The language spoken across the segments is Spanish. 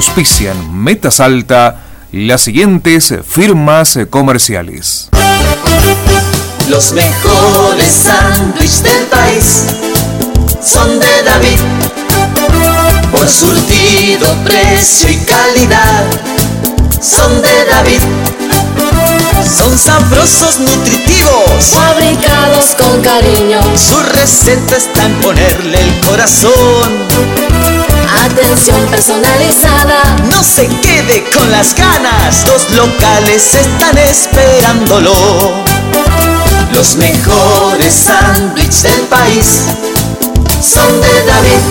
auspician Meta Salta las siguientes firmas comerciales. Los mejores sándwiches del país son de David. Por surtido, precio y calidad son de David. Son sabrosos, nutritivos, fabricados con cariño. Su receta está en ponerle el corazón. Atención personalizada. No se quede con las ganas, los locales están esperándolo. Los mejores sándwiches del país son de David.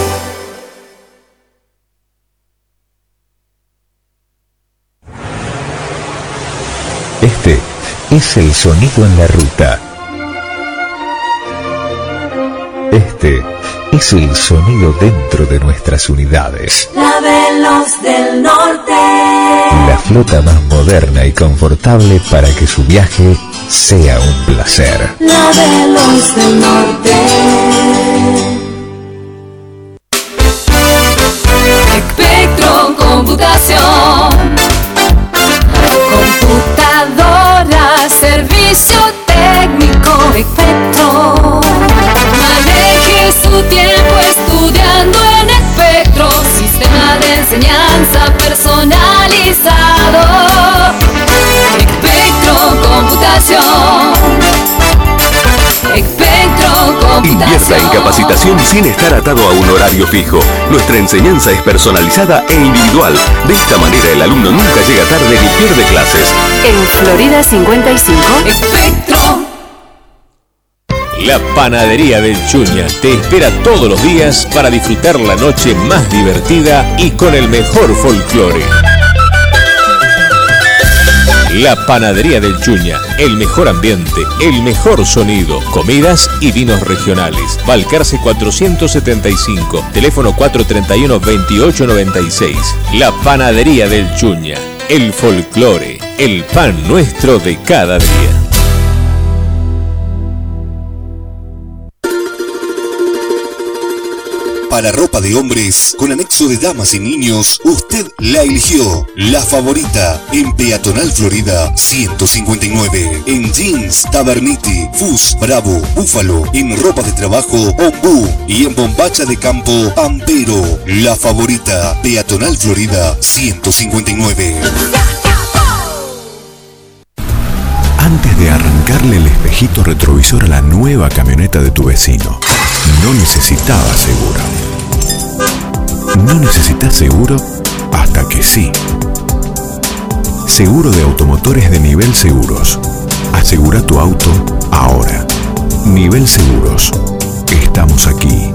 Este es el sonido en la ruta. Este es el sonido dentro de nuestras unidades. La Veloz del Norte. La flota más moderna y confortable para que su viaje sea un placer. La Veloz del Norte. Espectro Computación. Computadora, servicio técnico, Espectro. Maneje su tiempo estudiando en Espectro. Sistema de enseñanza personalizado. Espectro Computación. Espectro Computación. Invierta en capacitación sin estar atado a un horario fijo. Nuestra enseñanza es personalizada e individual. De esta manera el alumno nunca llega tarde ni pierde clases. En Florida 55. Espectro. La Panadería del Chuña te espera todos los días para disfrutar la noche más divertida y con el mejor folclore. La Panadería del Chuña, el mejor ambiente, el mejor sonido, comidas y vinos regionales. Balcarce 475, teléfono 431-2896. La Panadería del Chuña, el folclore, el pan nuestro de cada día. Para ropa de hombres con anexo de damas y niños, usted la eligió. La Favorita, en Peatonal Florida 159. En jeans, Taberniti, Fus, Bravo, Búfalo. En ropa de trabajo, Ombú. Y en bombacha de campo, Pampero. La Favorita, Peatonal Florida 159. Antes de arrancarle el espejito retrovisor a la nueva camioneta de tu vecino, no necesitabas seguro. No necesitas seguro hasta que sí. Seguro de automotores de Nivel Seguros. Asegura tu auto ahora. Nivel Seguros. Estamos aquí.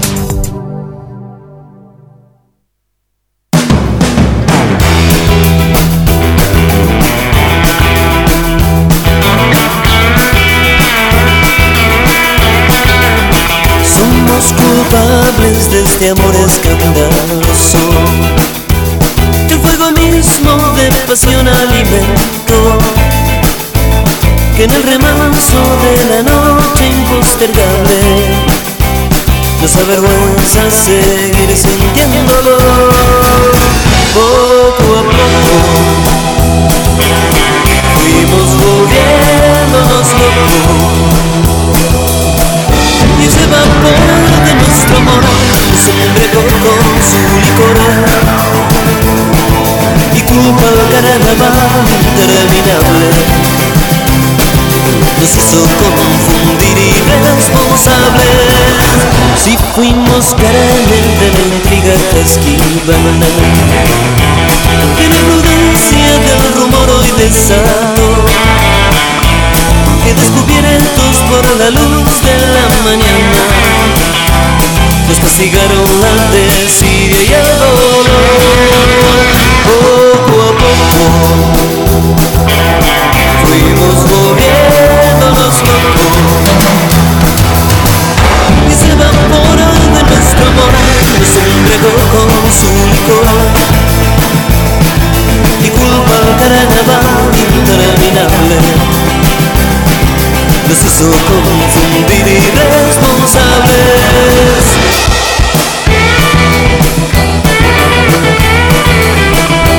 Culpables de este amor escandaloso, que el fuego mismo de pasión alimentó, que en el remanso de la noche impostergable nos avergüenza seguir sintiéndolo. Poco a poco fuimos volviéndonos locos, y ese vapor de nuestro amor se embriagó con su licor y culpa al carnaval interminable nos hizo confundir irresponsables. Si fuimos carnes de la intriga que esquivan, de la prudencia del rumor hoy desató, que descubiertos por la luz de la mañana nos castigaron la desidia y el dolor. Poco a poco fuimos volviéndonos locos, y ese vapor de nuestro amor nos embriagó con su licor y culpa al carnaval interminable nos hizo confundir irresponsables.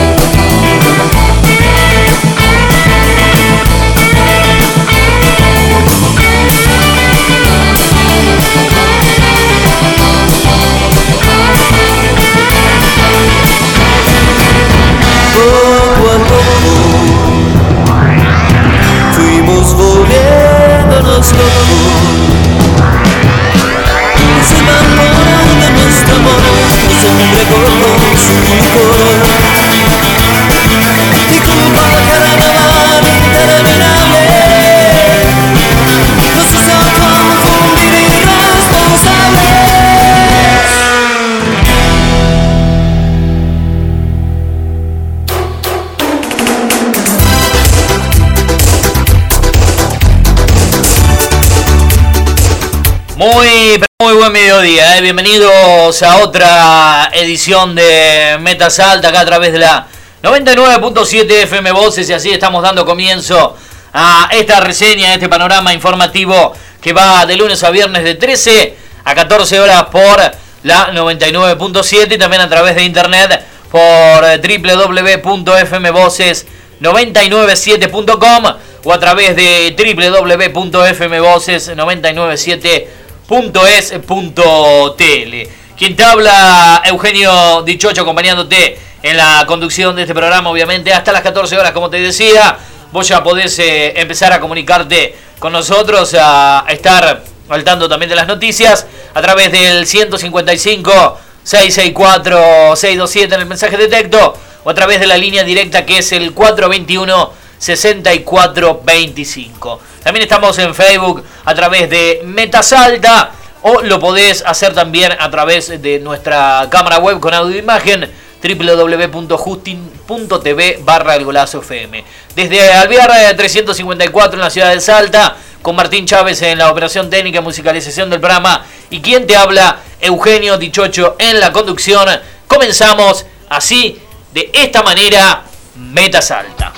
Muy buen mediodía, bienvenidos a otra edición de Meta Salta acá a través de la 99.7 FM Voces, y así estamos dando comienzo a esta reseña, a este panorama informativo que va de lunes a viernes de 13 a 14 horas por la 99.7 y también a través de internet por www.fmvoces997.com o a través de www.fmvoces997.es.tl. Quien te habla, Eugenio Dichocho, acompañándote en la conducción de este programa, obviamente hasta las 14 horas, como te decía. Vos ya podés empezar a comunicarte con nosotros, a estar al tanto también de las noticias a través del 155-664-627 en el mensaje de texto o a través de la línea directa que es el 421-6425. También estamos en Facebook a través de Meta Salta, o lo podés hacer también a través de nuestra cámara web con audio e imagen, www.justin.tv/El Golazo FM. Desde Alvear 354 en la ciudad de Salta, con Martín Chávez en la operación técnica y musicalización del programa, y quien te habla, Eugenio Dichocho, en la conducción. Comenzamos así, de esta manera, Meta Salta.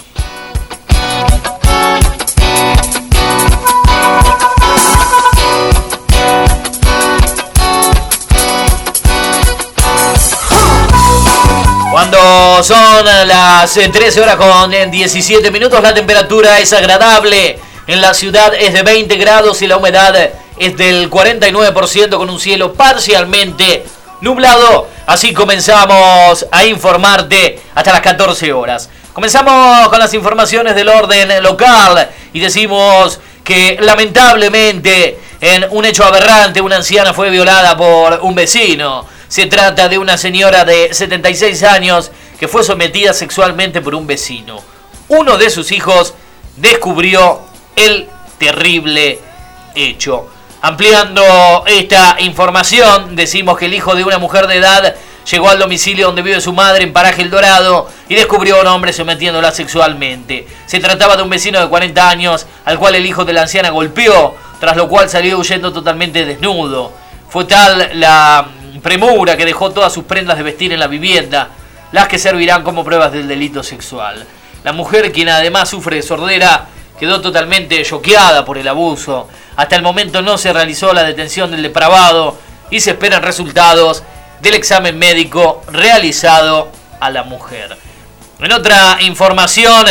Cuando son las 13 horas con 17 minutos, la temperatura es agradable. En la ciudad es de 20 grados y la humedad es del 49%, con un cielo parcialmente nublado. Así comenzamos a informarte hasta las 14 horas. Comenzamos con las informaciones del orden local y decimos que lamentablemente, en un hecho aberrante, una anciana fue violada por un vecino. Se trata de una señora de 76 años que fue sometida sexualmente por un vecino. Uno de sus hijos descubrió el terrible hecho. Ampliando esta información, decimos que el hijo de una mujer de edad llegó al domicilio donde vive su madre en Paraje El Dorado y descubrió a un hombre sometiéndola sexualmente. Se trataba de un vecino de 40 años al cual el hijo de la anciana golpeó, tras lo cual salió huyendo totalmente desnudo. Fue tal la premura que dejó todas sus prendas de vestir en la vivienda, las que servirán como pruebas del delito sexual. La mujer, quien además sufre de sordera, quedó totalmente choqueada por el abuso. Hasta el momento no se realizó la detención del depravado y se esperan resultados del examen médico realizado a la mujer. En otra información,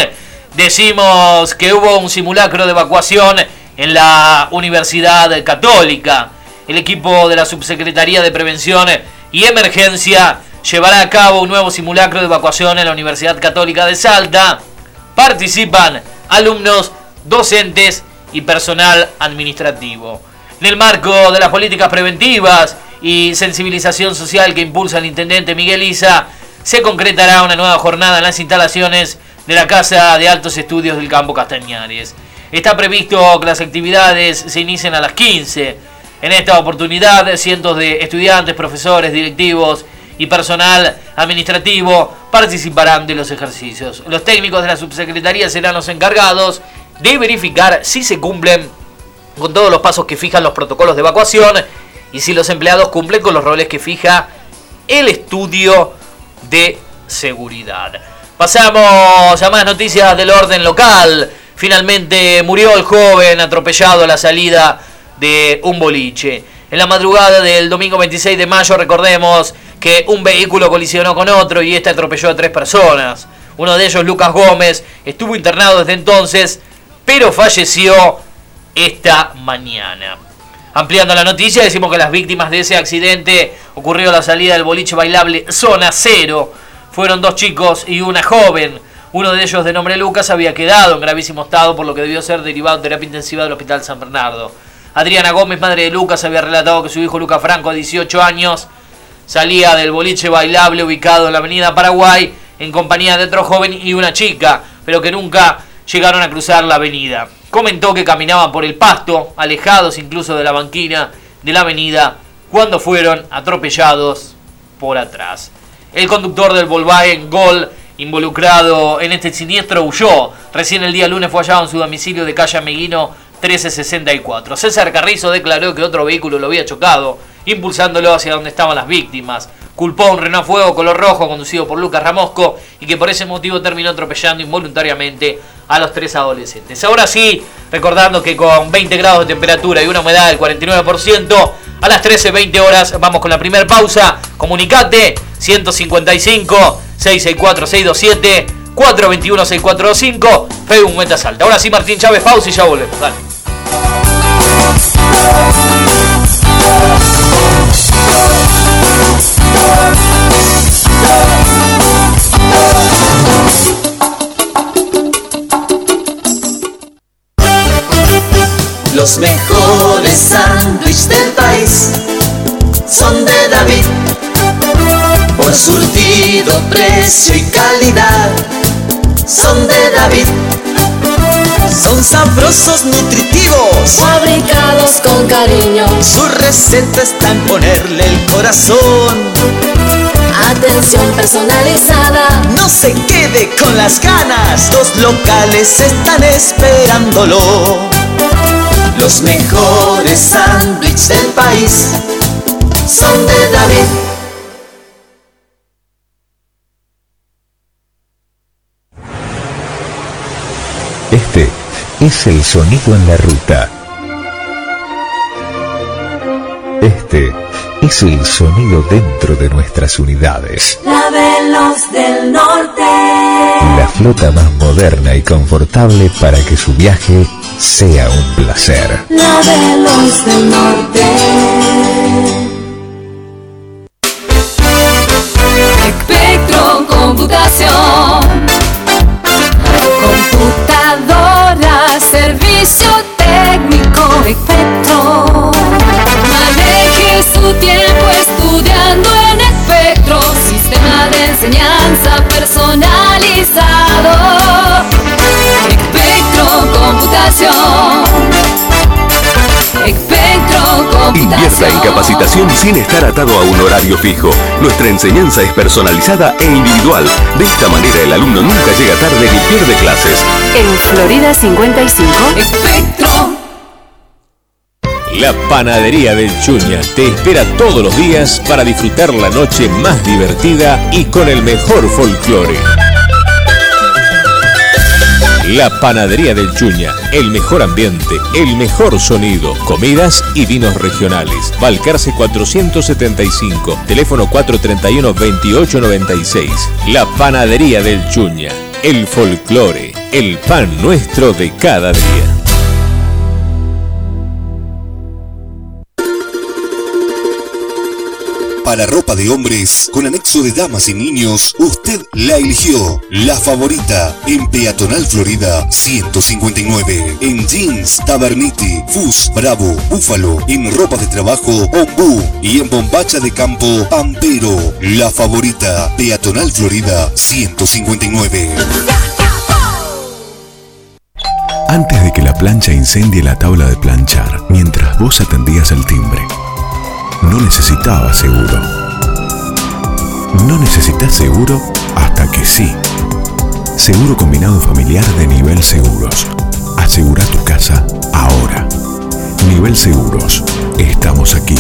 decimos que hubo un simulacro de evacuación en la Universidad Católica. El equipo de la Subsecretaría de Prevención y Emergencia llevará a cabo un nuevo simulacro de evacuación en la Universidad Católica de Salta. Participan alumnos, docentes y personal administrativo. En el marco de las políticas preventivas y sensibilización social que impulsa el intendente Miguel Isa, se concretará una nueva jornada en las instalaciones de la Casa de Altos Estudios del Campo Castañares. Está previsto que las actividades se inicien a las 15. En esta oportunidad, cientos de estudiantes, profesores, directivos y personal administrativo participarán de los ejercicios. Los técnicos de la subsecretaría serán los encargados de verificar si se cumplen con todos los pasos que fijan los protocolos de evacuación y si los empleados cumplen con los roles que fija el estudio de seguridad. Pasamos a más noticias del orden local. Finalmente murió el joven atropellado a la salida de un boliche. En la madrugada del domingo 26 de mayo, recordemos que un vehículo colisionó con otro y este atropelló a 3 personas. Uno de ellos, Lucas Gómez, estuvo internado desde entonces, pero falleció esta mañana. Ampliando la noticia, decimos que las víctimas de ese accidente ocurrió a la salida del boliche bailable Zona Cero. Fueron 2 chicos y una joven. Uno de ellos, de nombre Lucas, había quedado en gravísimo estado, por lo que debió ser derivado en terapia intensiva del Hospital San Bernardo. Adriana Gómez, madre de Lucas, había relatado que su hijo Lucas Franco, de 18 años, salía del boliche bailable ubicado en la avenida Paraguay en compañía de otro joven y una chica, pero que nunca llegaron a cruzar la avenida. Comentó que caminaban por el pasto, alejados incluso de la banquina de la avenida, cuando fueron atropellados por atrás. El conductor del Volkswagen Gol involucrado en este siniestro huyó. Recién el día lunes fue hallado en su domicilio de calle Ameguino 1364. César Carrizo declaró que otro vehículo lo había chocado, impulsándolo hacia donde estaban las víctimas. Culpó a un Renault Fuego color rojo conducido por Lucas Ramosco y que por ese motivo terminó atropellando involuntariamente a los 3 adolescentes. Ahora sí, recordando que con 20 grados de temperatura y una humedad del 49%, a las 13:20 horas vamos con la primera pausa. Comunicate 155 664 627 421 6425 Facebook Meta Salta. Ahora sí, Martín Chávez, pausa y ya volvemos. Dale. Los mejores sándwiches del país son de David. Por surtido, precio y calidad son de David. Son sabrosos, nutritivos, fabricados con cariño. Su receta está en ponerle el corazón. Atención personalizada. No se quede con las ganas, los locales están esperándolo. Los mejores sándwiches del país son de David. Este es el sonido en la ruta. Este es el sonido dentro de nuestras unidades. La Veloz del Norte. La flota más moderna y confortable para que su viaje sea un placer. La Veloz del Norte. Espectro Computación. Computadora, servicio técnico. Espectro. Maneje su tiempo estudiando en Espectro. Sistema de enseñanza personalizado. Espectro Computación. Espectro Computación. Invierta en capacitación sin estar atado a un horario fijo. Nuestra enseñanza es personalizada e individual. De esta manera el alumno nunca llega tarde ni pierde clases. En Florida 55. Espectro. La Panadería del Chuña te espera todos los días para disfrutar la noche más divertida y con el mejor folclore. La Panadería del Chuña, el mejor ambiente, el mejor sonido, comidas y vinos regionales. Balcarce 475, teléfono 431-2896. La Panadería del Chuña, el folclore, el pan nuestro de cada día. Para ropa de hombres con anexo de damas y niños, usted la eligió. La Favorita, en Peatonal Florida 159. En jeans, Taberniti, Fus, Bravo, Búfalo. En ropa de trabajo, Ombú. Y en bombacha de campo, Pampero. La Favorita, Peatonal Florida 159. Antes de que la plancha incendie la tabla de planchar, mientras vos atendías el timbre, no necesitabas seguro. No necesitas seguro hasta que sí. Seguro combinado familiar de Nivel Seguros. Asegura tu casa ahora. Nivel Seguros. Estamos aquí.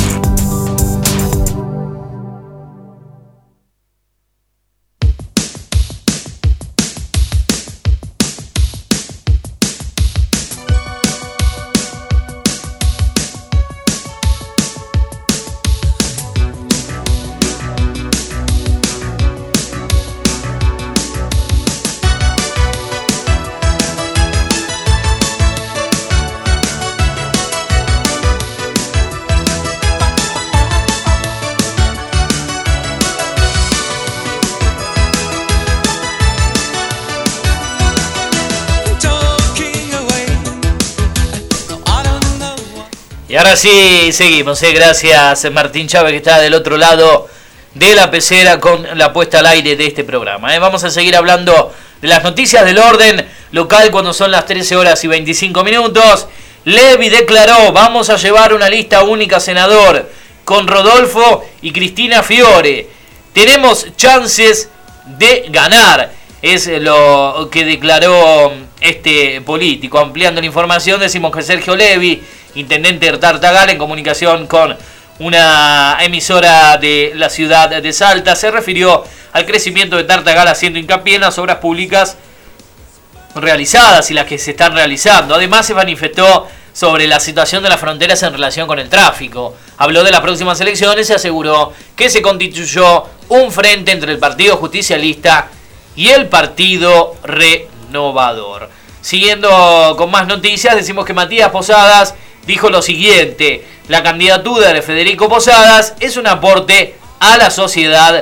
Y ahora sí, seguimos, gracias Martín Chávez, que está del otro lado de la pecera con la puesta al aire de este programa. Vamos a seguir hablando de las noticias del orden local cuando son las 13:25. Levi declaró: vamos a llevar una lista única, senador, con Rodolfo y Cristina Fiore. Tenemos chances de ganar. Es lo que declaró este político. Ampliando la información, decimos que Sergio Levi, intendente de Tartagal, en comunicación con una emisora de la ciudad de Salta, se refirió al crecimiento de Tartagal haciendo hincapié en las obras públicas realizadas y las que se están realizando. Además, se manifestó sobre la situación de las fronteras en relación con el tráfico. Habló de las próximas elecciones y aseguró que se constituyó un frente entre el Partido Justicialista y el Partido Renovador. Siguiendo con más noticias, decimos que Matías Posadas dijo lo siguiente: la candidatura de Federico Posadas es un aporte a la sociedad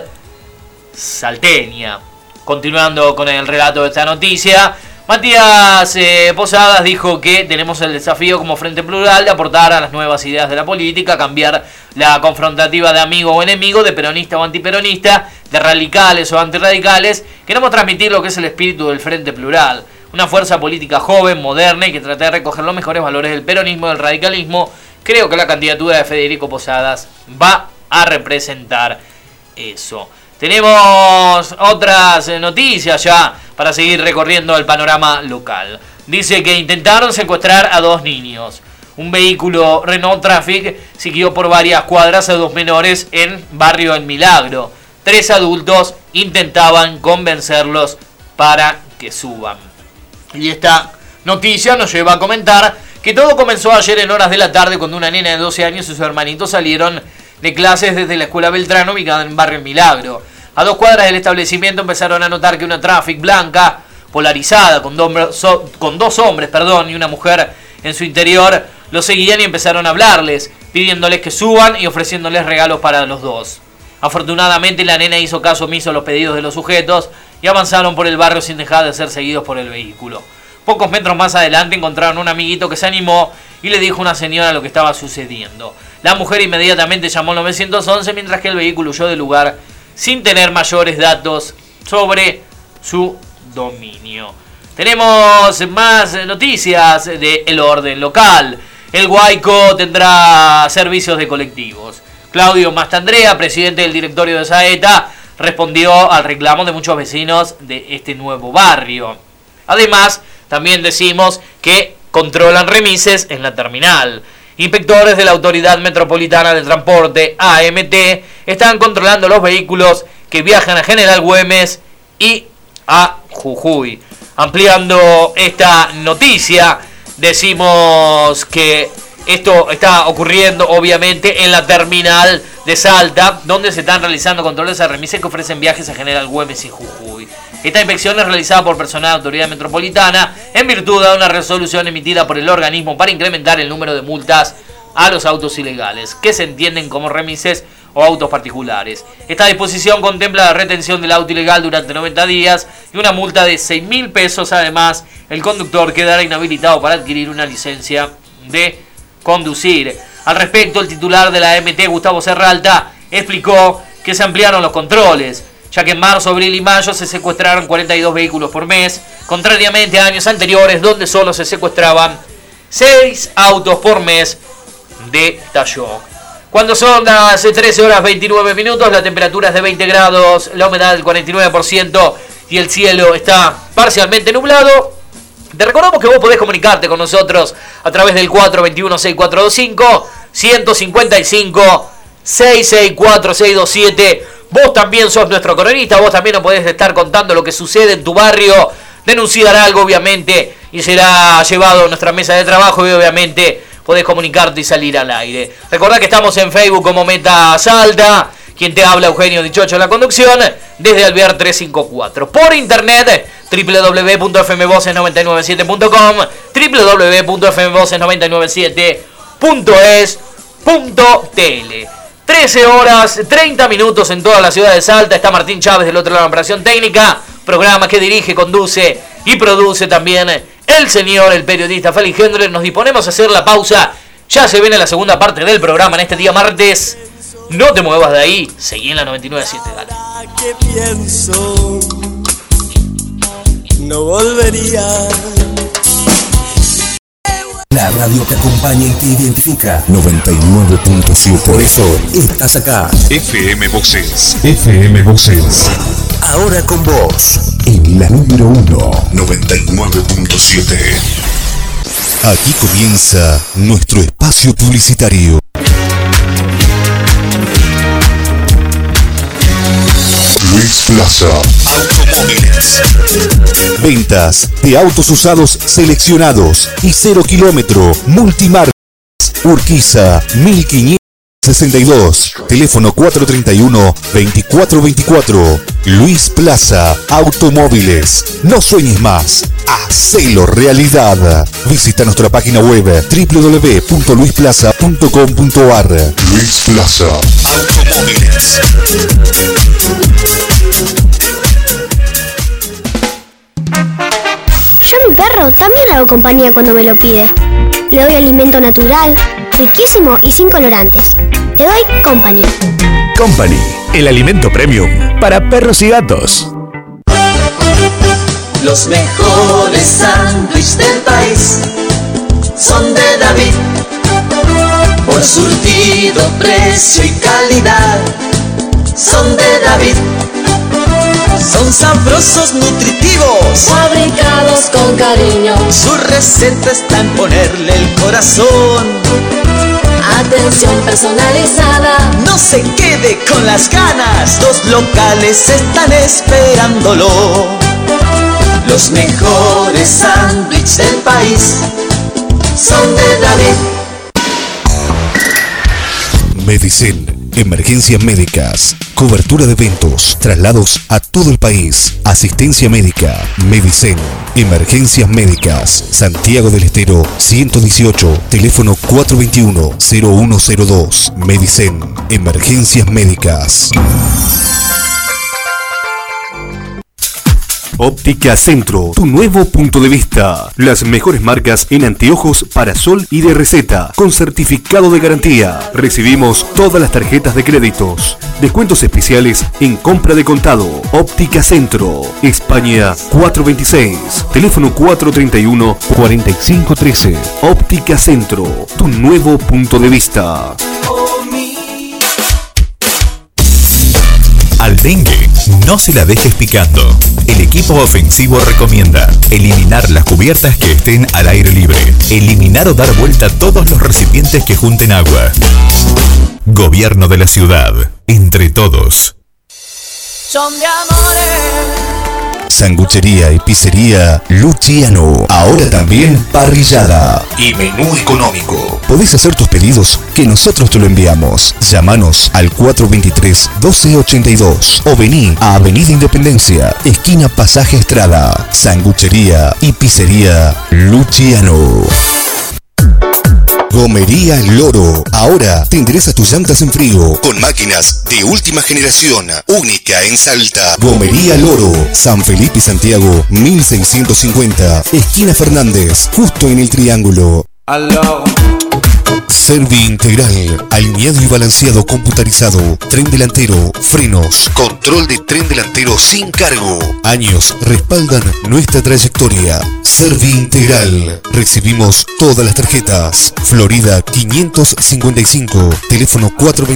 salteña. Continuando con el relato de esta noticia, Matías Posadas dijo que tenemos el desafío como Frente Plural de aportar a las nuevas ideas de la política, cambiar la confrontativa de amigo o enemigo, de peronista o antiperonista, de radicales o antirradicales. Queremos transmitir lo que es el espíritu del Frente Plural, una fuerza política joven, moderna y que trata de recoger los mejores valores del peronismo y del radicalismo. Creo que la candidatura de Federico Posadas va a representar eso. Tenemos otras noticias ya para seguir recorriendo el panorama local. Dice que intentaron secuestrar a 2 niños. Un vehículo Renault Traffic siguió por varias cuadras a 2 menores en barrio El Milagro. 3 adultos intentaban convencerlos para que suban. Y esta noticia nos lleva a comentar que todo comenzó ayer en horas de la tarde cuando una nena de 12 años y sus hermanitos salieron de clases desde la escuela Beltrano, ubicada en barrio El Milagro. A 2 cuadras del establecimiento empezaron a notar que una Traffic blanca polarizada con 2 hombres y una mujer en su interior los seguían y empezaron a hablarles, pidiéndoles que suban y ofreciéndoles regalos para los dos. Afortunadamente la nena hizo caso omiso a los pedidos de los sujetos y avanzaron por el barrio sin dejar de ser seguidos por el vehículo. Pocos metros más adelante encontraron un amiguito que se animó y le dijo a una señora lo que estaba sucediendo. La mujer inmediatamente llamó al 911 mientras que el vehículo huyó del lugar sin tener mayores datos sobre su dominio. Tenemos más noticias del orden local. El Guayco tendrá servicios de colectivos. Claudio Mastandrea, presidente del directorio de Saeta, respondió al reclamo de muchos vecinos de este nuevo barrio. Además, también decimos que controlan remises en la terminal. Inspectores de la Autoridad Metropolitana de Transporte, AMT, están controlando los vehículos que viajan a General Güemes y a Jujuy. Ampliando esta noticia, decimos que esto está ocurriendo obviamente en la terminal de Salta, donde se están realizando controles a remises que ofrecen viajes a General Güemes y Jujuy. Esta inspección es realizada por personal de la Autoridad Metropolitana en virtud de una resolución emitida por el organismo para incrementar el número de multas a los autos ilegales, que se entienden como remises o autos particulares. Esta disposición contempla la retención del auto ilegal durante 90 días y una multa de 6.000 pesos. Además, el conductor quedará inhabilitado para adquirir una licencia de conducir. Al respecto, el titular de la AMT, Gustavo Serralta, explicó que se ampliaron los controles, ya que en marzo, abril y mayo se secuestraron 42 vehículos por mes, contrariamente a años anteriores donde solo se secuestraban 6 autos por mes, detalló. Cuando son las 13 horas 29 minutos, la temperatura es de 20 grados, la humedad del 49% y el cielo está parcialmente nublado. Te recordamos que vos podés comunicarte con nosotros a través del 421-6425, 155-664-627. Vos también sos nuestro cronista, vos también nos podés estar contando lo que sucede en tu barrio, denunciar algo obviamente y será llevado a nuestra mesa de trabajo y obviamente podés comunicarte y salir al aire. Recordá que estamos en Facebook como Meta Salta, quien te habla Eugenio Dichocho en la conducción, desde Alvear 354. Por internet, www.fmvoces997.com, www.fmvoces997.es.tl. 13 horas, 30 minutos en toda la ciudad de Salta. Está Martín Chávez del otro lado de la operación técnica, programa que dirige, conduce y produce también el señor, el periodista Félix Hendler. Nos disponemos a hacer la pausa. Ya se viene la segunda parte del programa en este día martes. No te muevas de ahí, seguí en la 99.7. Dale. ¿Qué pienso? No volvería. La radio te acompaña y te identifica. 99.7. Por eso estás acá. FM Voces. FM Voces. ahora con vos. En la número 1, 99.7. Aquí comienza nuestro espacio publicitario. Luis Plaza Automóviles. Ventas de autos usados seleccionados y 0 kilómetro. Multimarcas. Urquiza 1562. Teléfono 431-2424. Luis Plaza Automóviles. No sueñes más. Hacelo realidad. Visita nuestra página web www.luisplaza.com.ar. Luis Plaza Automóviles. Yo a mi perro también le hago compañía cuando me lo pide. Le doy alimento natural, riquísimo y sin colorantes. Le doy Company. Company, el alimento premium para perros y gatos. Los mejores sándwiches del país son de David. Por surtido, precio y calidad son de David. Son sabrosos, nutritivos, fabricados con cariño. Su receta está en ponerle el corazón. Atención personalizada. No se quede con las ganas. Dos locales están esperándolo. Los mejores sándwiches del país son de David. Medicel. Emergencias médicas, cobertura de eventos, traslados a todo el país, asistencia médica, Medicel, emergencias médicas, Santiago del Estero 118, teléfono 421-0102, Medicel, emergencias médicas. Óptica Centro, tu nuevo punto de vista. Las mejores marcas en anteojos para sol y de receta, con certificado de garantía. Recibimos todas las tarjetas de créditos. Descuentos especiales en compra de contado. Óptica Centro, España 426, teléfono 431-4513. Óptica Centro, tu nuevo punto de vista. Al dengue no se la dejes picando. El equipo ofensivo recomienda eliminar las cubiertas que estén al aire libre, eliminar o dar vuelta todos los recipientes que junten agua. Gobierno de la ciudad, entre todos. Son de amores. Sanguchería y pizzería Luciano. Ahora también parrillada y menú económico. Podés hacer tus pedidos que nosotros te lo enviamos. Llámanos al 423-1282 o vení a Avenida Independencia, esquina Pasaje Estrada. Sanguchería y pizzería Luciano. Gomería Loro. Ahora te endereza tus llantas en frío con máquinas de última generación, única en Salta. Gomería Loro, San Felipe y Santiago 1650, esquina Fernández, justo en el Triángulo. Servi Integral, alineado y balanceado computarizado, tren delantero, frenos, control de tren delantero sin cargo. Años respaldan nuestra trayectoria. Servi Integral, recibimos todas las tarjetas. Florida 555, teléfono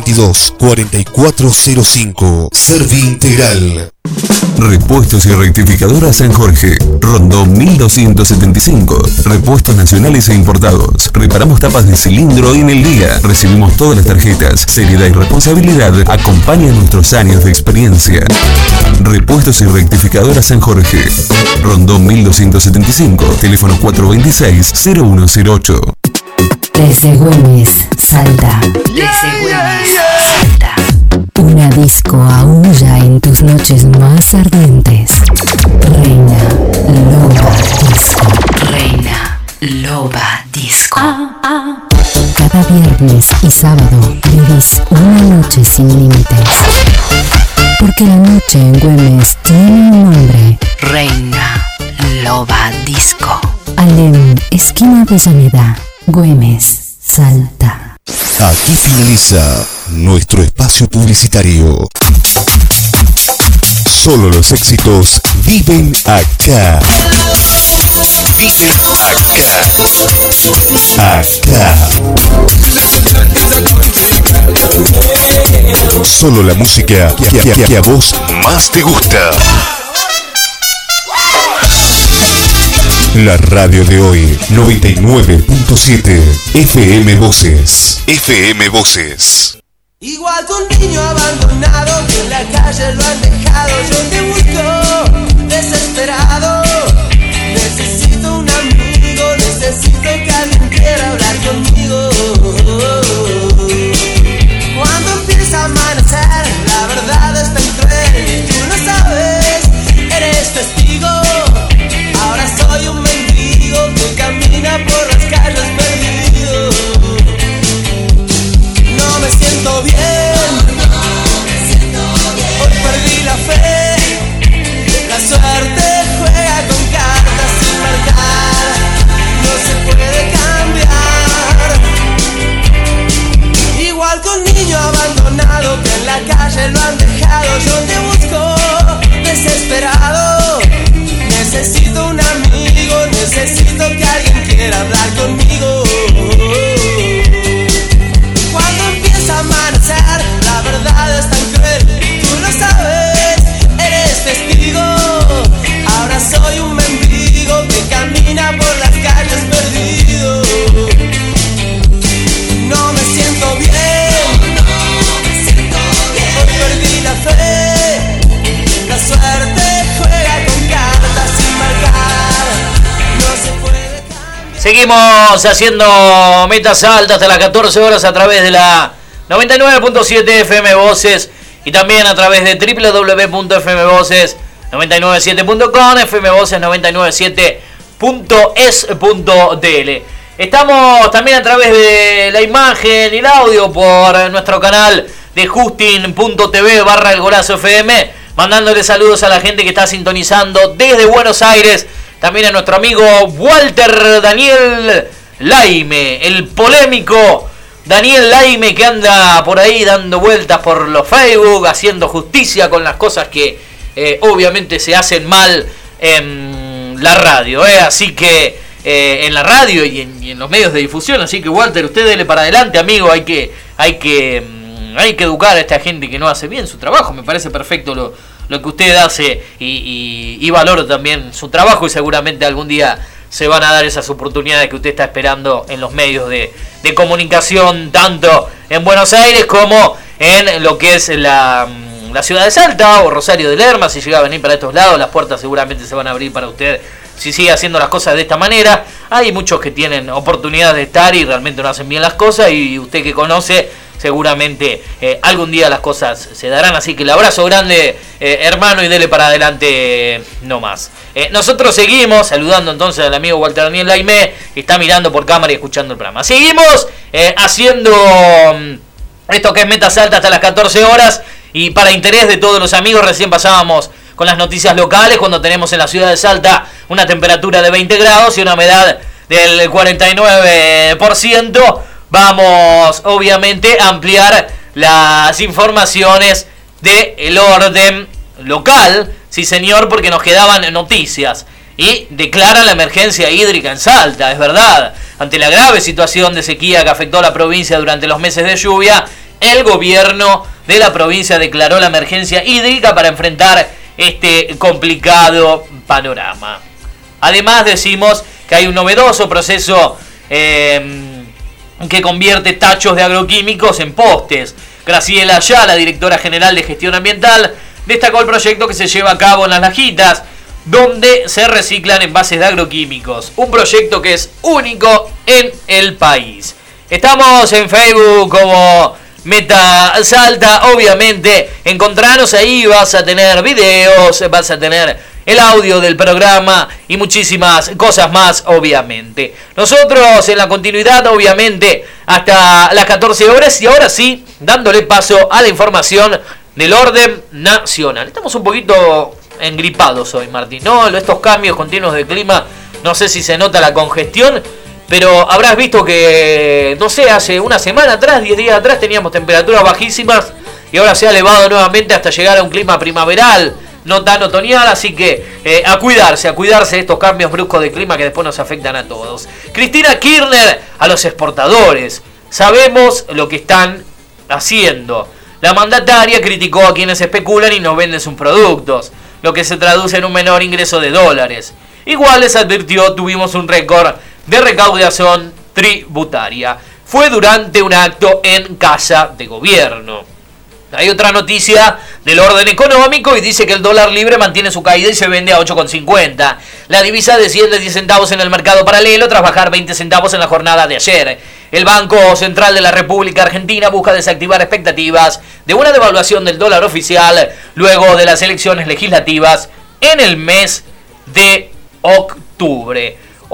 422-4405. Servi Integral. Repuestos y rectificadoras San Jorge, Rondón 1275. Repuestos nacionales e importados. Reparamos tapas de cilindro en el día. Recibimos todas las tarjetas. Seriedad y responsabilidad acompañan nuestros años de experiencia. Repuestos y rectificadoras San Jorge, Rondón 1275. Teléfono 426-0108. Desde Güemes, Salta. Desde Güemes, Salta. Una disco aúlla en tus noches más ardientes. Reina Loba Disco. Reina Loba Disco. Cada viernes y sábado vivís una noche sin límites. Porque la noche en Güemes tiene un nombre. Reina Loba Disco. Alem, esquina Avellaneda, Güemes, Salta. Aquí finaliza nuestro espacio publicitario. Solo los éxitos viven acá. Viven acá. Acá. Solo la música que a vos más te gusta. La radio de hoy, 99.7 FM Voces. FM Voces. Igual que un niño abandonado que en la calle lo han dejado, yo te busco desesperado. Necesito un amigo, necesito que alguien quiera hablar conmigo. Cuando empieza a amanecer, la verdad es tan cruel y tú lo sabes, eres testigo. Ahora soy un mendigo que camina por las calles perdido. No me siento bien, hoy perdí la fe. La suerte juega con cartas sin marcar, no se puede cambiar. Igual que un niño abandonado que en la calle lo han dejado, yo te busco desesperado. Necesito un amigo, necesito que alguien quiera hablar conmigo. Cuando empieza a amanecer, la verdad es tan cruel, tú lo sabes, eres testigo. Ahora soy un mendigo que camina por las calles perdido. No me siento bien, hoy perdí la fe. La suerte juega con cartas sin marcar, no se puede cambiar. Seguimos haciendo metas altas hasta las 14 horas a través de la 99.7 FM Voces y también a través de www.fmvoces997.com, fmvoces 997.es.dl. Estamos también a través de la imagen y el audio por nuestro canal de justin.tv/El Golazo FM, mandándole saludos a la gente que está sintonizando desde Buenos Aires. También a nuestro amigo Walter Daniel Laime, el polémico Daniel Laime, que anda por ahí dando vueltas por los Facebook, haciendo justicia con las cosas que obviamente se hacen mal en la radio. Así que en la radio y en los medios de difusión. Así que Walter, usted dele para adelante, amigo. Hay que educar a esta gente que no hace bien su trabajo. Me parece perfecto lo que usted hace y valoro también su trabajo, y seguramente algún día se van a dar esas oportunidades que usted está esperando en los medios de comunicación, tanto en Buenos Aires como en lo que es la ciudad de Salta o Rosario de Lerma. Si llega a venir para estos lados, las puertas seguramente se van a abrir para usted si sigue haciendo las cosas de esta manera. Hay muchos que tienen oportunidad de estar y realmente no hacen bien las cosas, y usted que conoce, seguramente algún día las cosas se darán. Así que el abrazo grande, hermano, y dele para adelante nomás. Nosotros seguimos saludando entonces al amigo Walter Daniel Laime, que está mirando por cámara y escuchando el programa. Seguimos haciendo esto que es Metas Altas hasta las 14 horas. Y para interés de todos los amigos, recién pasábamos con las noticias locales, cuando tenemos en la ciudad de Salta una temperatura de 20 grados y una humedad del 49%. Vamos, obviamente, a ampliar las informaciones del orden local, sí señor, porque nos quedaban noticias. Y declaran la emergencia hídrica en Salta, es verdad. Ante la grave situación de sequía que afectó a la provincia durante los meses de lluvia, el gobierno de la provincia declaró la emergencia hídrica para enfrentar este complicado panorama. Además, decimos que hay un novedoso proceso que convierte tachos de agroquímicos en postes. Graciela Ayala, directora general de Gestión Ambiental, destacó el proyecto que se lleva a cabo en Las Lajitas, donde se reciclan envases de agroquímicos. Un proyecto que es único en el país. Estamos en Facebook como Meta Salta, obviamente. Encontranos ahí, vas a tener videos, vas a tener el audio del programa y muchísimas cosas más, obviamente. Nosotros en la continuidad, obviamente, hasta las 14 horas. Y ahora sí, dándole paso a la información del orden nacional. Estamos un poquito engripados hoy, Martín, ¿no? Estos cambios continuos de clima, no sé si se nota la congestión, pero habrás visto que, no sé, hace una semana atrás, 10 días atrás, teníamos temperaturas bajísimas y ahora se ha elevado nuevamente hasta llegar a un clima primaveral, no tan otoñal. Así que a cuidarse de estos cambios bruscos de clima que después nos afectan a todos. Cristina Kirchner, a los exportadores, sabemos lo que están haciendo. La mandataria criticó a quienes especulan y no venden sus productos, lo que se traduce en un menor ingreso de dólares. Igual les advirtió, tuvimos un récord de recaudación tributaria. Fue durante un acto en Casa de Gobierno. Hay otra noticia del orden económico y dice que el dólar libre mantiene su caída y se vende a 8,50. La divisa desciende 10 centavos en el mercado paralelo tras bajar 20 centavos en la jornada de ayer. El Banco Central de la República Argentina busca desactivar expectativas de una devaluación del dólar oficial luego de las elecciones legislativas en el mes de octubre.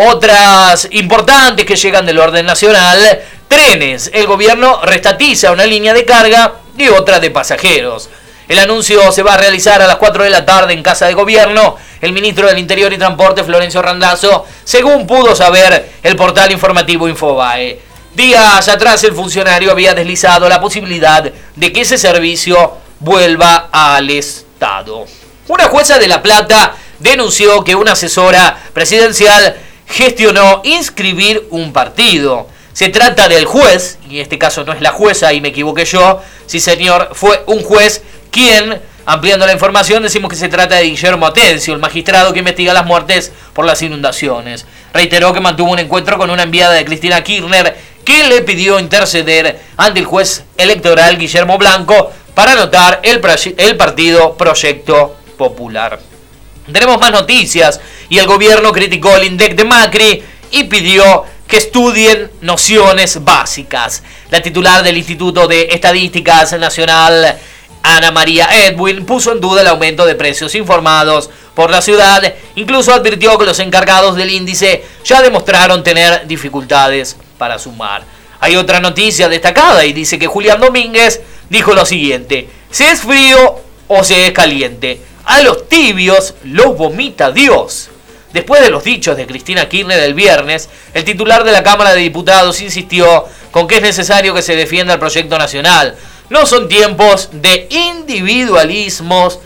Otras importantes que llegan del orden nacional: trenes. El gobierno restatiza una línea de carga y otra de pasajeros. El anuncio se va a realizar a las 4 de la tarde en Casa de Gobierno. El ministro del Interior y Transporte, Florencio Randazzo, según pudo saber el portal informativo Infobae. Días atrás el funcionario había deslizado la posibilidad de que ese servicio vuelva al Estado. Una jueza de La Plata denunció que una asesora presidencial gestionó inscribir un partido. Se trata del juez, y en este caso no es la jueza, y me equivoqué yo. Sí, señor, fue un juez quien, ampliando la información, decimos que se trata de Guillermo Atencio, el magistrado que investiga las muertes por las inundaciones. Reiteró que mantuvo un encuentro con una enviada de Cristina Kirchner que le pidió interceder ante el juez electoral Guillermo Blanco para anotar el partido Proyecto Popular. Tenemos más noticias y el gobierno criticó el INDEC de Macri y pidió que estudien nociones básicas. La titular del Instituto de Estadísticas Nacional, Ana María Edwin, puso en duda el aumento de precios informados por la ciudad. Incluso advirtió que los encargados del índice ya demostraron tener dificultades para sumar. Hay otra noticia destacada y dice que Julián Domínguez dijo lo siguiente: ¿se es frío o se es caliente? A los tibios los vomita Dios. Después de los dichos de Cristina Kirchner el viernes, el titular de la Cámara de Diputados insistió con que es necesario que se defienda el proyecto nacional. No son tiempos de individualismos,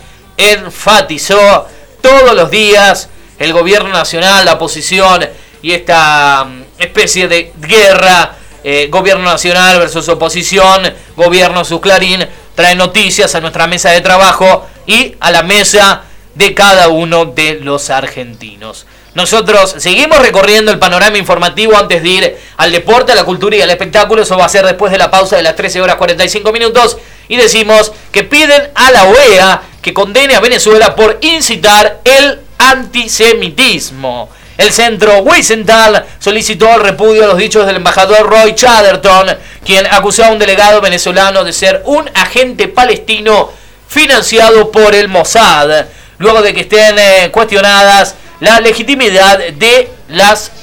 enfatizó. Todos los días el gobierno nacional, la oposición y esta especie de guerra, gobierno nacional versus oposición, gobierno sus Clarín, trae noticias a nuestra mesa de trabajo y a la mesa de cada uno de los argentinos. Nosotros seguimos recorriendo el panorama informativo antes de ir al deporte, a la cultura y al espectáculo. Eso va a ser después de la pausa de las 13 horas 45 minutos. Y decimos que piden a la OEA que condene a Venezuela por incitar el antisemitismo. El centro Wiesenthal solicitó el repudio a los dichos del embajador Roy Chatterton, quien acusó a un delegado venezolano de ser un agente palestino financiado por el Mossad, luego de que estén cuestionadas la legitimidad de las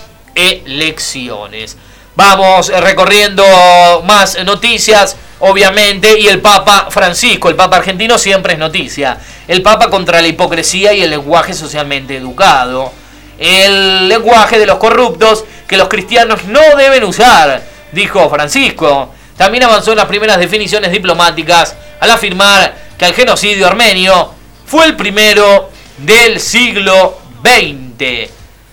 elecciones. Vamos recorriendo más noticias, obviamente, y el Papa Francisco, el Papa argentino, siempre es noticia. El Papa contra la hipocresía y el lenguaje socialmente educado. El lenguaje de los corruptos que los cristianos no deben usar, dijo Francisco. También avanzó en las primeras definiciones diplomáticas al afirmar que el genocidio armenio fue el primero del siglo XX.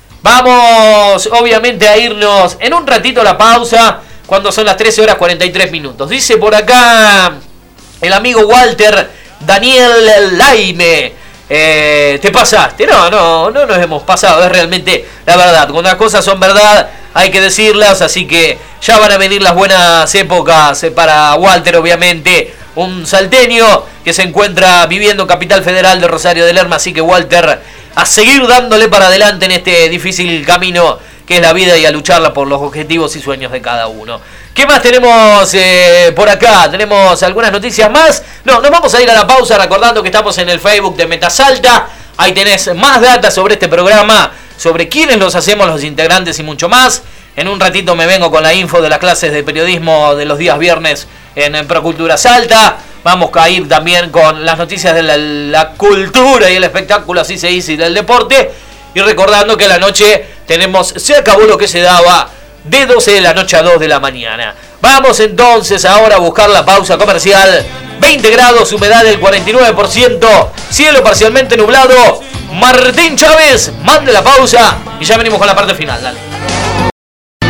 Vamos obviamente a irnos en un ratito a la pausa cuando son las 13 horas 43 minutos. Dice por acá el amigo Walter Daniel Laime: ¿te pasaste? No nos hemos pasado, es realmente la verdad. Cuando las cosas son verdad hay que decirlas, así que ya van a venir las buenas épocas para Walter, obviamente. Un salteño que se encuentra viviendo en Capital Federal de Rosario de Lerma. Así que Walter, a seguir dándole para adelante en este difícil camino que es la vida y a lucharla por los objetivos y sueños de cada uno. ¿Qué más tenemos por acá? ¿Tenemos algunas noticias más? No, nos vamos a ir a la pausa recordando que estamos en el Facebook de Metasalta. Ahí tenés más data sobre este programa, sobre quiénes los hacemos, los integrantes y mucho más. En un ratito me vengo con la info de las clases de periodismo de los días viernes en Procultura Salta. Vamos a ir también con las noticias de la cultura y el espectáculo, así se dice, y del deporte. Y recordando que a la noche tenemos Se acabó lo que se daba, de 12 de la noche a 2 de la mañana. Vamos entonces ahora a buscar la pausa comercial. 20 grados, humedad del 49%, cielo parcialmente nublado. Martín Chávez, mande la pausa y ya venimos con la parte final. Dale.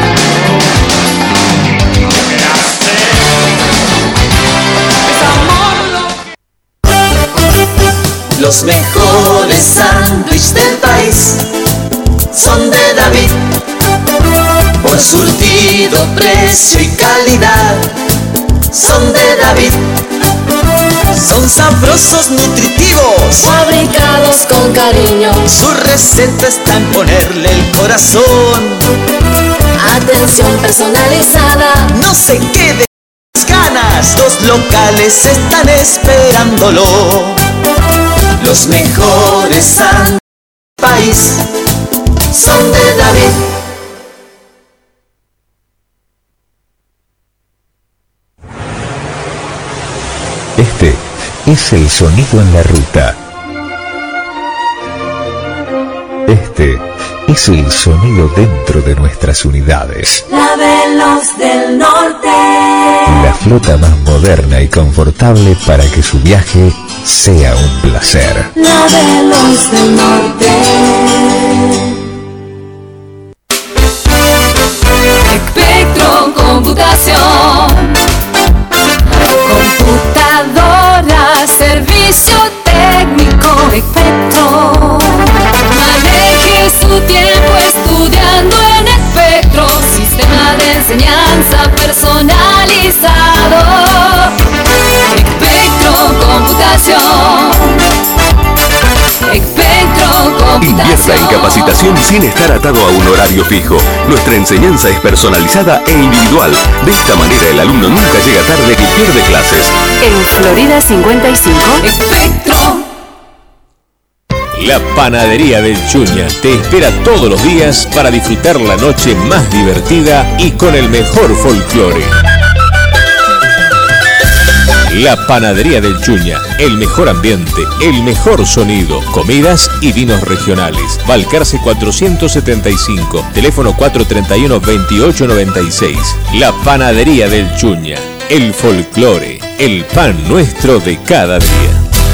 Es amor Los mejores sándwiches del país son de David. Por surtido, precio y calidad son de David. Son sabrosos, nutritivos, fabricados con cariño. Su receta está en ponerle el corazón. Atención personalizada. No se quede con las ganas, los locales están esperándolo. Los mejores sándwiches del país son de David. Este es el sonido en la ruta. Este es el sonido dentro de nuestras unidades. La Veloz del Norte. La flota más moderna y confortable para que su viaje sea un placer. La Veloz del Norte. Espectro Computación. Computadora, servicio técnico. Espectro. Maneje su tiempo estudiando en Espectro. Sistema de enseñanza personalizado. Espectro Computación. Espectro Computación. Invierta en capacitación sin estar atado a un horario fijo. Nuestra enseñanza es personalizada e individual. De esta manera el alumno nunca llega tarde ni pierde clases. En Florida 55. Espectro. La Panadería del Chuña te espera todos los días para disfrutar la noche más divertida y con el mejor folclore. La Panadería del Chuña, el mejor ambiente, el mejor sonido, comidas y vinos regionales. Balcarce 475, teléfono 431-2896. La Panadería del Chuña, el folclore, el pan nuestro de cada día.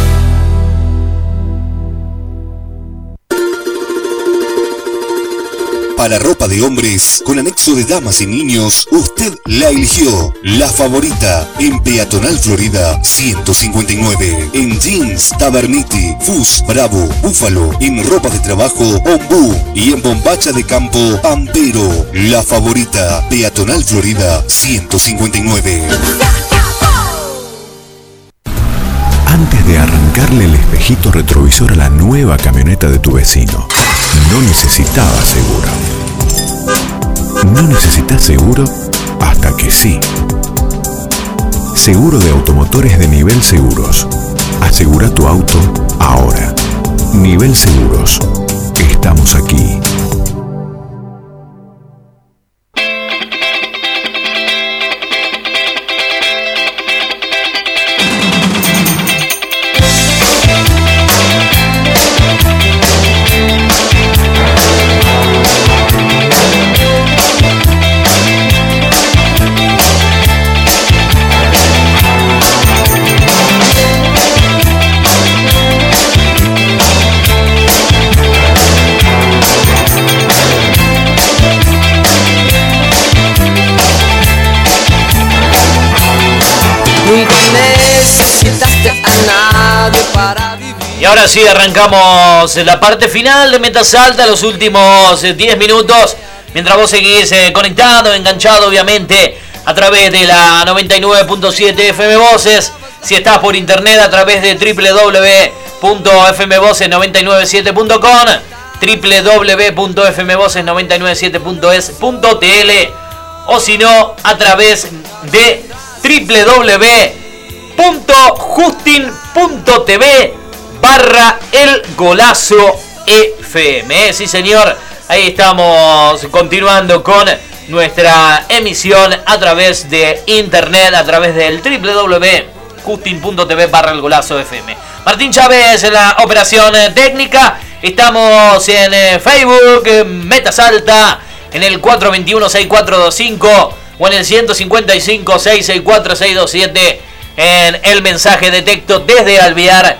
Para ropa de hombres con anexo de damas y niños, usted la eligió. La Favorita, en Peatonal Florida 159. En jeans, Taverniti, Fus, Bravo, Búfalo. En ropa de trabajo, Ombú. Y en bombacha de campo, Pampero. La Favorita, Peatonal Florida 159. Antes de arrancarle el espejito retrovisor a la nueva camioneta de tu vecino, no necesitabas seguro. No necesitas seguro hasta que sí. Seguro de automotores de Nivel Seguros. Asegura tu auto ahora. Nivel Seguros. Estamos aquí. Y ahora sí arrancamos la parte final de Metas Alta, los últimos 10 minutos, mientras vos seguís conectado, enganchado obviamente a través de la 99.7 FM Voces. Si estás por internet a través de www.fmvoces997.com, www.fmvoces997.es.tl, o si no a través de www.justin.tv/El Golazo FM. Sí, señor, ahí estamos continuando con nuestra emisión a través de internet, a través del www.justin.tv/El Golazo FM. Martín Chávez en la operación técnica. Estamos en Facebook, Metas Alta, en el 421-6425 o en el 155-664-627 en el mensaje de texto desde Alvear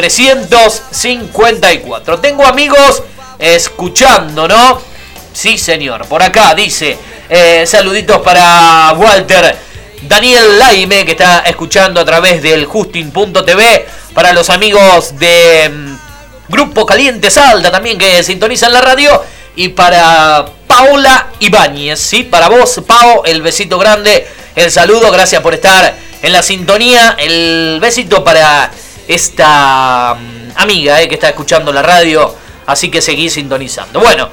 354. Tengo amigos escuchando, ¿no? Sí, señor. Por acá dice, saluditos para Walter Daniel Laime, que está escuchando a través del Justin.tv, para los amigos de Grupo Caliente Salta también que sintonizan la radio, y para Paola Ibáñez, ¿sí? Para vos, Pao, el besito grande, el saludo, gracias por estar en la sintonía, el besito para esta amiga que está escuchando la radio, así que seguí sintonizando. Bueno,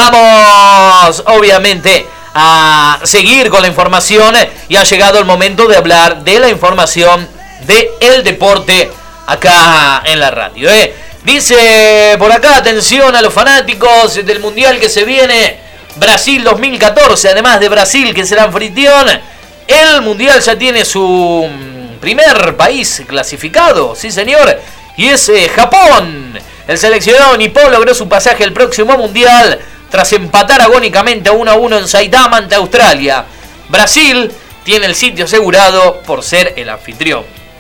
vamos obviamente a seguir con la información y ha llegado el momento de hablar de la información del deporte acá en la radio. Dice por acá, atención a los fanáticos del Mundial que se viene, Brasil 2014, además de Brasil que será anfitrión, el Mundial ya tiene su primer país clasificado, sí señor, y es Japón. El seleccionado nipón logró su pasaje al próximo Mundial tras empatar agónicamente a 1-1 en Saitama ante Australia. Brasil tiene el sitio asegurado por ser el anfitrión.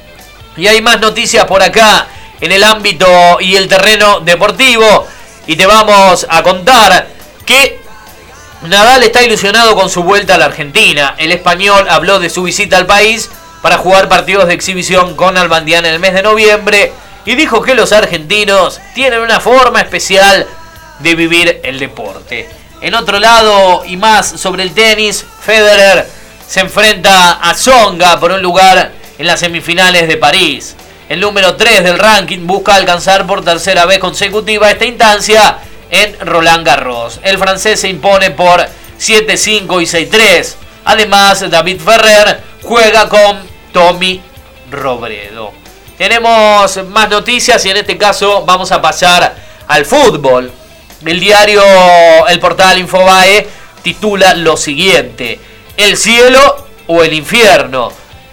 Y hay más noticias por acá en el ámbito y el terreno deportivo, y te vamos a contar que Nadal está ilusionado con su vuelta a la Argentina. El español habló de su visita al país para jugar partidos de exhibición con Nalbandián en el mes de noviembre y dijo que los argentinos tienen una forma especial de vivir el deporte. En otro lado y más sobre el tenis, Federer se enfrenta a Tsonga por un lugar en las semifinales de París. El número 3 del ranking busca alcanzar por tercera vez consecutiva esta instancia en Roland Garros. El francés se impone por 7-5 y 6-3. Además, David Ferrer juega con Tommy Robredo. Tenemos más noticias y en este caso vamos a pasar al fútbol. El diario El Portal Infobae titula lo siguiente: ¿el cielo o el infierno?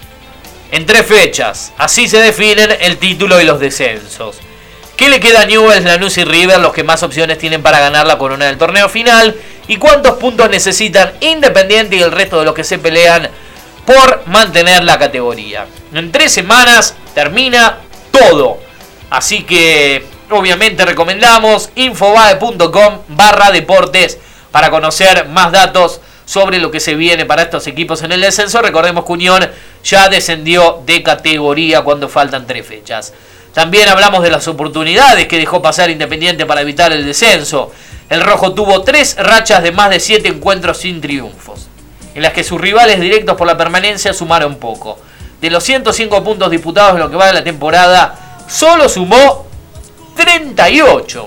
En 3 fechas, así se definen el título y los descensos. ¿Qué le queda a Newell's, Lanús y River, los que más opciones tienen para ganar la corona del torneo final? ¿Y cuántos puntos necesitan Independiente y el resto de los que se pelean por mantener la categoría? En 3 semanas termina todo. Así que obviamente recomendamos infobae.com/deportes para conocer más datos sobre lo que se viene para estos equipos en el descenso. Recordemos que Unión ya descendió de categoría cuando faltan 3 fechas. También hablamos de las oportunidades que dejó pasar Independiente para evitar el descenso. El rojo tuvo 3 rachas de más de 7 encuentros sin triunfos, en las que sus rivales directos por la permanencia sumaron poco. De los 105 puntos disputados en lo que va de la temporada, solo sumó 38.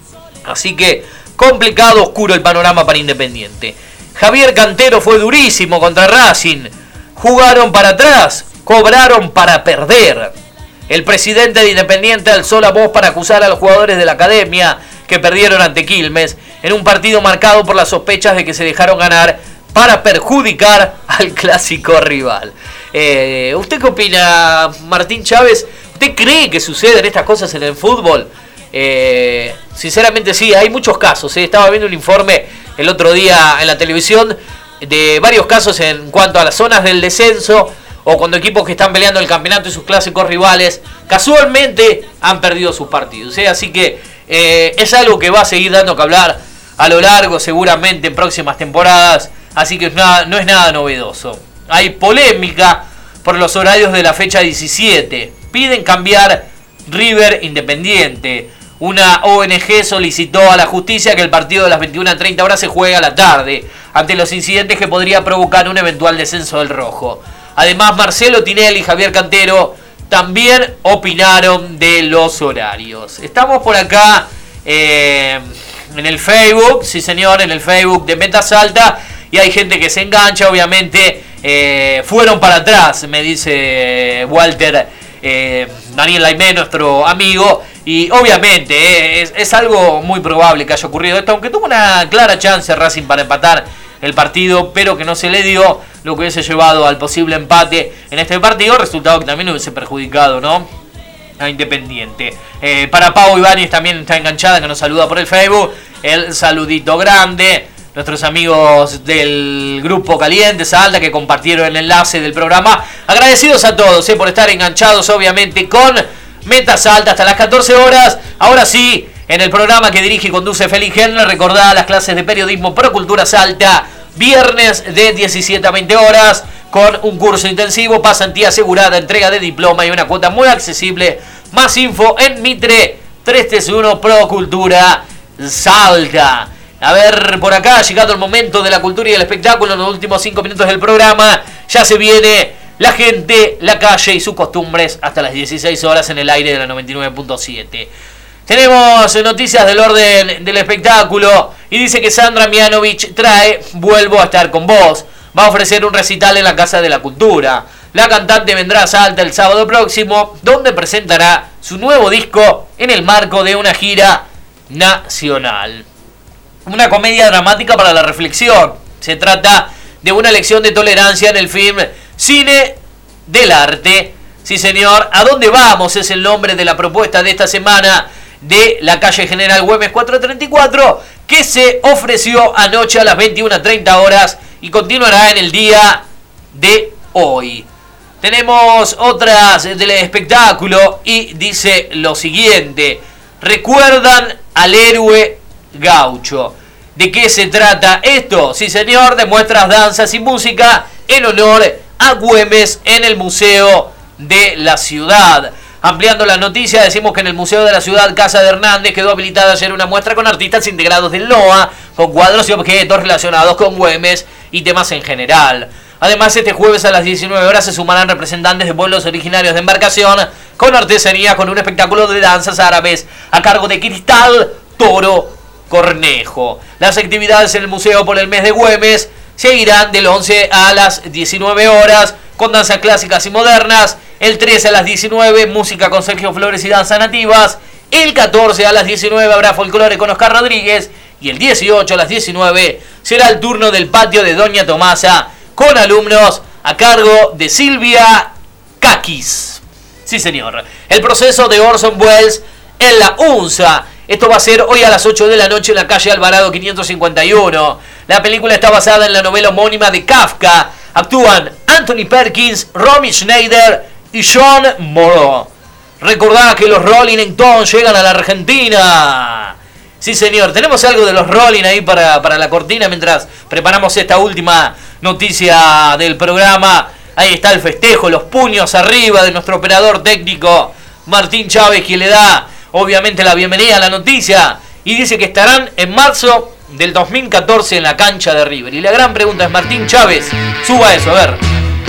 Así que complicado, oscuro el panorama para Independiente. Javier Cantero fue durísimo contra Racing. Jugaron para atrás, cobraron para perder. El presidente de Independiente alzó la voz para acusar a los jugadores de la academia que perdieron ante Quilmes en un partido marcado por las sospechas de que se dejaron ganar para perjudicar al clásico rival. ¿Usted qué opina, Martín Chávez? ¿Usted cree que suceden estas cosas en el fútbol? Sinceramente sí, hay muchos casos. Estaba viendo un informe el otro día en la televisión de varios casos en cuanto a las zonas del descenso o cuando equipos que están peleando el campeonato y sus clásicos rivales casualmente han perdido sus partidos. Así que es algo que va a seguir dando que hablar a lo largo seguramente en próximas temporadas. Así que no es nada novedoso. Hay polémica por los horarios de la fecha 17. Piden cambiar River Independiente. Una ONG solicitó a la justicia que el partido de las 21:30 horas se juegue a la tarde, ante los incidentes que podría provocar un eventual descenso del rojo. Además, Marcelo Tinelli y Javier Cantero también opinaron de los horarios. Estamos por acá en el Facebook, sí señor, en el Facebook de Meta Salta, y hay gente que se engancha, obviamente. Fueron para atrás, me dice Walter Daniel Laimé, nuestro amigo, y obviamente es algo muy probable que haya ocurrido esto, aunque tuvo una clara chance Racing para empatar el partido, pero que no se le dio, lo que hubiese llevado al posible empate en este partido, resultado que también hubiese perjudicado, ¿no?, a Independiente. Para Pau Ibáñez también está enganchada, que nos saluda por el Facebook, el saludito grande. Nuestros amigos del Grupo Caliente Salta que compartieron el enlace del programa. Agradecidos a todos por estar enganchados, obviamente, con Meta Salta hasta las 14 horas. Ahora sí, en el programa que dirige y conduce Félix Henry, recordá las clases de periodismo Pro Cultura Salta, viernes de 17 a 20 horas, con un curso intensivo, pasantía asegurada, entrega de diploma y una cuota muy accesible. Más info en Mitre 331 Pro Cultura Salta. A ver, por acá, llegado el momento de la cultura y el espectáculo, en los últimos 5 minutos del programa, ya se viene la gente, la calle y sus costumbres hasta las 16 horas en el aire de la 99.7. Tenemos noticias del orden del espectáculo y dice que Sandra Mianovich trae Vuelvo a estar con vos. Va a ofrecer un recital en la Casa de la Cultura. La cantante vendrá a Salta el sábado próximo, donde presentará su nuevo disco en el marco de una gira nacional. Una comedia dramática para la reflexión. Se trata de una lección de tolerancia en el film Cine del Arte. Sí, señor. ¿A dónde vamos? Es el nombre de la propuesta de esta semana de la calle General Güemes 434, que se ofreció anoche a las 21:30 horas y continuará en el día de hoy. Tenemos otras del espectáculo y dice lo siguiente: recuerdan al héroe gaucho. ¿De qué se trata esto? Sí, señor, de muestras, danzas y música en honor a Güemes en el Museo de la Ciudad. Ampliando la noticia, decimos que en el Museo de la Ciudad Casa de Hernández quedó habilitada ayer una muestra con artistas integrados del NOA, con cuadros y objetos relacionados con Güemes y temas en general. Además, este jueves a las 19 horas se sumarán representantes de pueblos originarios de Embarcación con artesanía, con un espectáculo de danzas árabes a cargo de Cristal Toro Cornejo. Las actividades en el museo por el mes de Güemes seguirán del 11 a las 19 horas con danzas clásicas y modernas. El 13 a las 19, música con Sergio Flores y danzas nativas. El 14 a las 19 habrá folclore con Oscar Rodríguez. Y el 18 a las 19 será el turno del patio de Doña Tomasa con alumnos a cargo de Silvia Kakis. Sí, señor. El proceso de Orson Welles en la UNSA. Esto va a ser hoy a las 8 de la noche en la calle Alvarado 551. La película está basada en la novela homónima de Kafka. Actúan Anthony Perkins, Romy Schneider y John Moreau. Recordá que los Rolling Stones llegan a la Argentina. Sí, señor. Tenemos algo de los Rolling ahí para la cortina mientras preparamos esta última noticia del programa. Ahí está el festejo, los puños arriba de nuestro operador técnico Martín Chávez, que le da obviamente la bienvenida a la noticia y dice que estarán en marzo del 2014 en la cancha de River. Y la gran pregunta es, Martín Chávez, suba eso, a ver.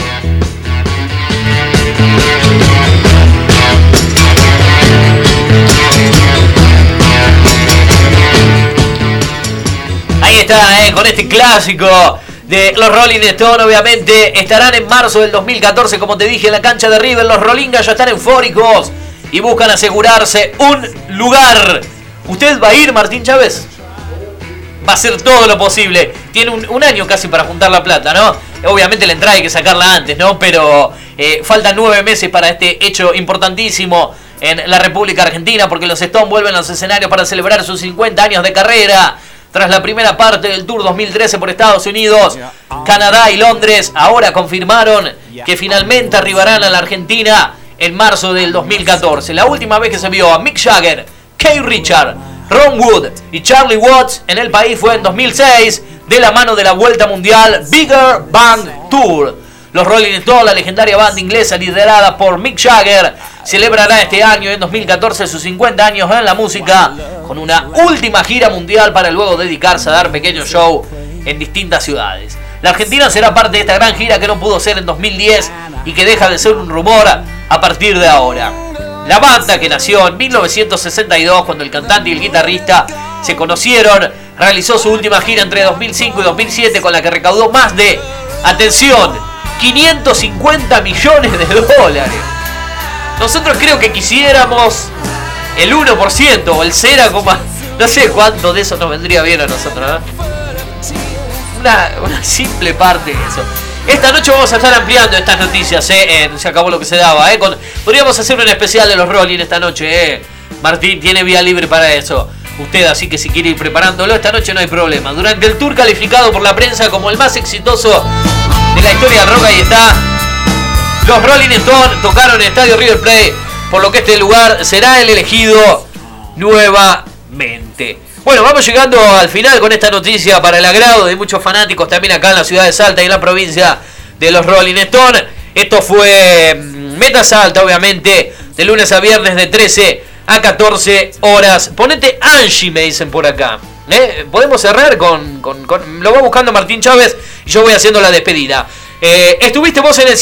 Ahí está, con este clásico de los Rolling Stones, obviamente estarán en marzo del 2014, como te dije, en la cancha de River. Los Rollingas ya están eufóricos y buscan asegurarse un lugar. ¿Usted va a ir, Martín Chávez? Va a hacer todo lo posible. Tiene un año casi para juntar la plata, ¿no? Obviamente la entrada hay que sacarla antes, ¿no? Pero faltan 9 meses para este hecho importantísimo en la República Argentina, porque los Stones vuelven a los escenarios para celebrar sus 50 años de carrera. Tras la primera parte del Tour 2013 por Estados Unidos, Canadá y Londres, ahora confirmaron que finalmente arribarán a la Argentina en marzo del 2014. La última vez que se vio a Mick Jagger, Keith Richards, Ron Wood y Charlie Watts en el país fue en 2006, de la mano de la Vuelta Mundial Bigger Band Tour. Los Rolling Stones, la legendaria banda inglesa liderada por Mick Jagger, celebrará este año, en 2014, sus 50 años en la música, con una última gira mundial para luego dedicarse a dar pequeños shows en distintas ciudades. La Argentina será parte de esta gran gira que no pudo ser en 2010 y que deja de ser un rumor a partir de ahora. La banda, que nació en 1962, cuando el cantante y el guitarrista se conocieron, realizó su última gira entre 2005 y 2007, con la que recaudó más de, atención, 550 millones de dólares. Nosotros creo que quisiéramos el 1% o el 0, no sé cuánto de eso nos vendría bien a nosotros, ¿no? Una simple parte de eso. Esta noche vamos a estar ampliando estas noticias, se acabó lo que se daba, podríamos hacer un especial de los Rolling esta noche, Martín tiene vía libre para eso. Usted, así que si quiere ir preparándolo esta noche no hay problema. Durante el tour calificado por la prensa como el más exitoso de la historia del rock, ahí está. Los Rolling Stones tocaron en el estadio River Plate, por lo que este lugar será el elegido nuevamente. Bueno, vamos llegando al final con esta noticia para el agrado de muchos fanáticos también acá en la ciudad de Salta y en la provincia de los Rolling Stones. Esto fue Metasalta, obviamente, de lunes a viernes de 13 a 14 horas. Ponete Angie, me dicen por acá. Podemos cerrar con lo va buscando Martín Chávez y yo voy haciendo la despedida. Estuviste vos en el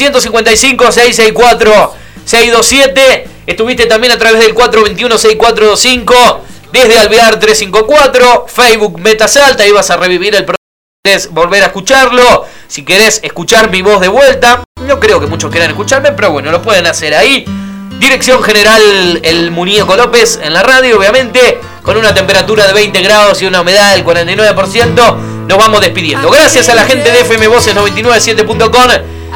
155-664-627. Estuviste también a través del 421-6425. Desde Alvear 354. Facebook Metasalta. Ahí vas a revivir el programa. Querés volver a escucharlo. Si querés escuchar mi voz de vuelta. No creo que muchos quieran escucharme, pero bueno, lo pueden hacer ahí. Dirección General El Muñeco López en la radio, obviamente, con una temperatura de 20 grados y una humedad del 49%. Nos vamos despidiendo. Gracias a la gente de fmvoces997.com,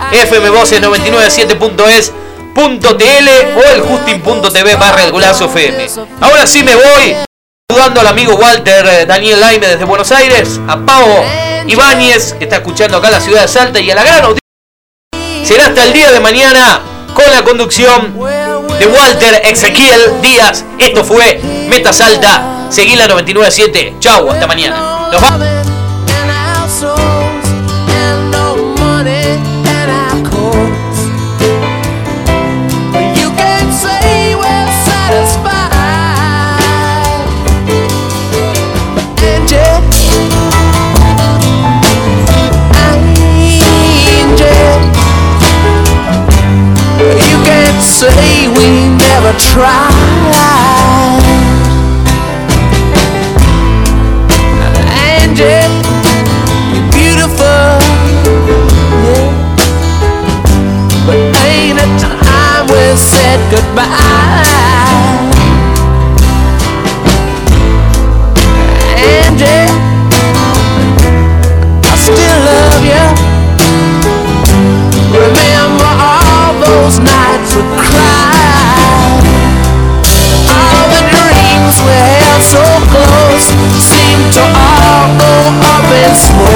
fmvoces997.es.tl o el justin.tv/el Golazo FM. Ahora sí me voy saludando al amigo Walter Daniel Laime desde Buenos Aires, a Pavo Ibáñez, que está escuchando acá en la ciudad de Salta, y a la gran audiencia. Será hasta el día de mañana con la conducción de Walter Ezequiel Díaz. Esto fue Metasalta. Seguí la 99.7. Chau, hasta mañana. Nos vamos. Say we never tried, Angie, you're beautiful, yeah. But ain't it time we said goodbye, Angie, I still love you. Remember all those nights we cried, all the dreams we held so close seemed to all go up in smoke.